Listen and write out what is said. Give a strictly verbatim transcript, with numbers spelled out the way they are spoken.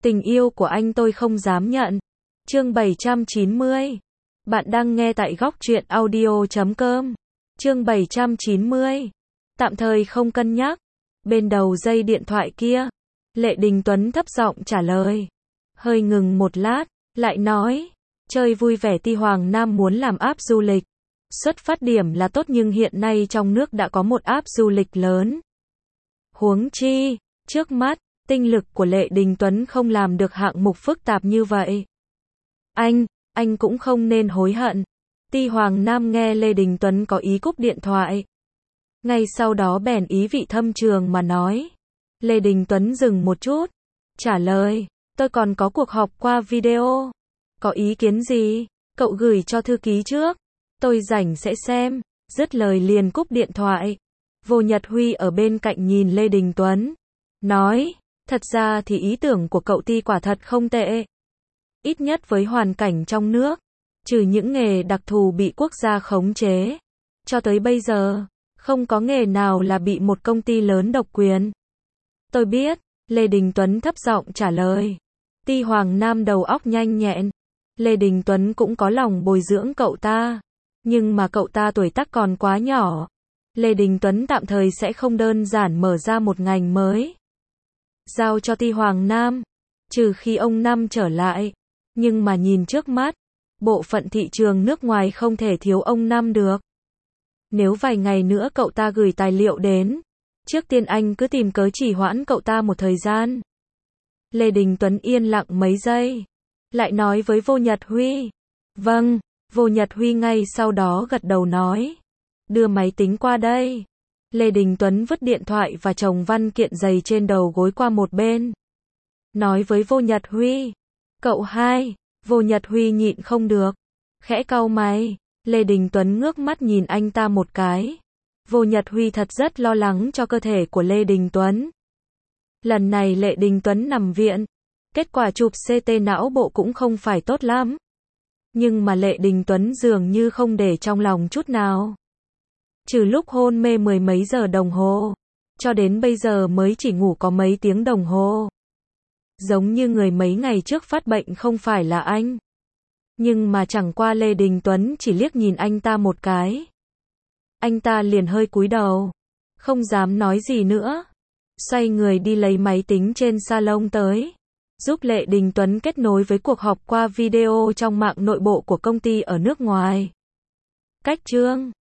Tình yêu của anh tôi không dám nhận. Chương bảy trăm chín mươi. Bạn đang nghe tại góc truyện audio chấm com. Chương bảy trăm chín mươi. Tạm thời không cân nhắc. Bên đầu dây điện thoại kia, Lệ Đình Tuấn thấp giọng trả lời. Hơi ngừng một lát, lại nói, chơi vui vẻ Ti Hoàng Nam muốn làm app du lịch. Xuất phát điểm là tốt nhưng hiện nay trong nước đã có một app du lịch lớn. Huống chi, trước mắt, tinh lực của Lệ Đình Tuấn không làm được hạng mục phức tạp như vậy. Anh, anh cũng không nên hối hận. Ti Hoàng Nam nghe Lê Đình Tuấn có ý cúp điện thoại. Ngay sau đó bèn ý vị thâm trường mà nói. Lê Đình Tuấn dừng một chút, trả lời, tôi còn có cuộc họp qua video. Có ý kiến gì? Cậu gửi cho thư ký trước. Tôi rảnh sẽ xem. Dứt lời liền cúp điện thoại. Vô Nhật Huy ở bên cạnh nhìn Lê Đình Tuấn. Nói, thật ra thì ý tưởng của cậu Ti quả thật không tệ. Ít nhất với hoàn cảnh trong nước, trừ những nghề đặc thù bị quốc gia khống chế, cho tới bây giờ, không có nghề nào là bị một công ty lớn độc quyền. Tôi biết, Lê Đình Tuấn thấp giọng trả lời. Ti Hoàng Nam đầu óc nhanh nhẹn. Lê Đình Tuấn cũng có lòng bồi dưỡng cậu ta. Nhưng mà cậu ta tuổi tác còn quá nhỏ. Lê Đình Tuấn tạm thời sẽ không đơn giản mở ra một ngành mới. Giao cho Ti Hoàng Nam. Trừ khi ông Năm trở lại. Nhưng mà nhìn trước mắt, bộ phận thị trường nước ngoài không thể thiếu ông Năm được. Nếu vài ngày nữa cậu ta gửi tài liệu đến, trước tiên anh cứ tìm cớ trì hoãn cậu ta một thời gian. Lê Đình Tuấn yên lặng mấy giây, lại nói với Vô Nhật Huy. Vâng, Vô Nhật Huy ngay sau đó gật đầu nói. Đưa máy tính qua đây. Lê Đình Tuấn vứt điện thoại và chồng văn kiện dày trên đầu gối qua một bên. Nói với Vô Nhật Huy. Cậu hai, Vô Nhật Huy nhịn không được. Khẽ cau mày, Lê Đình Tuấn ngước mắt nhìn anh ta một cái. Vô Nhật Huy thật rất lo lắng cho cơ thể của Lê Đình Tuấn. Lần này Lê Đình Tuấn nằm viện. Kết quả chụp xê tê não bộ cũng không phải tốt lắm. Nhưng mà Lê Đình Tuấn dường như không để trong lòng chút nào. Trừ lúc hôn mê mười mấy giờ đồng hồ, cho đến bây giờ mới chỉ ngủ có mấy tiếng đồng hồ. Giống như người mấy ngày trước phát bệnh không phải là anh. Nhưng mà chẳng qua Lê Đình Tuấn chỉ liếc nhìn anh ta một cái. Anh ta liền hơi cúi đầu. Không dám nói gì nữa. Xoay người đi lấy máy tính trên salon tới. Giúp Lê Đình Tuấn kết nối với cuộc họp qua video trong mạng nội bộ của công ty ở nước ngoài. Cách chương